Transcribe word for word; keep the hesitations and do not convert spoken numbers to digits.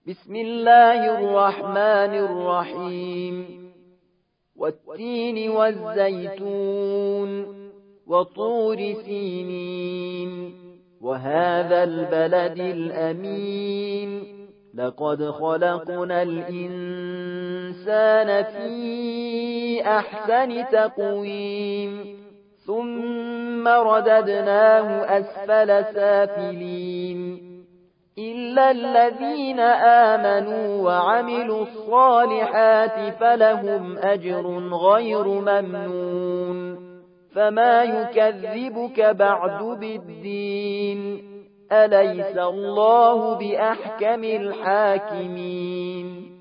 بسم الله الرحمن الرحيم والتين والزيتون وطور سينين وهذا البلد الأمين لقد خلقنا الإنسان في أحسن تقويم ثم رددناه أسفل سافلين إلا الذين آمنوا وعملوا الصالحات فلهم أجر غير ممنون فما يكذبك بعد بالدين أليس الله بأحكم الحاكمين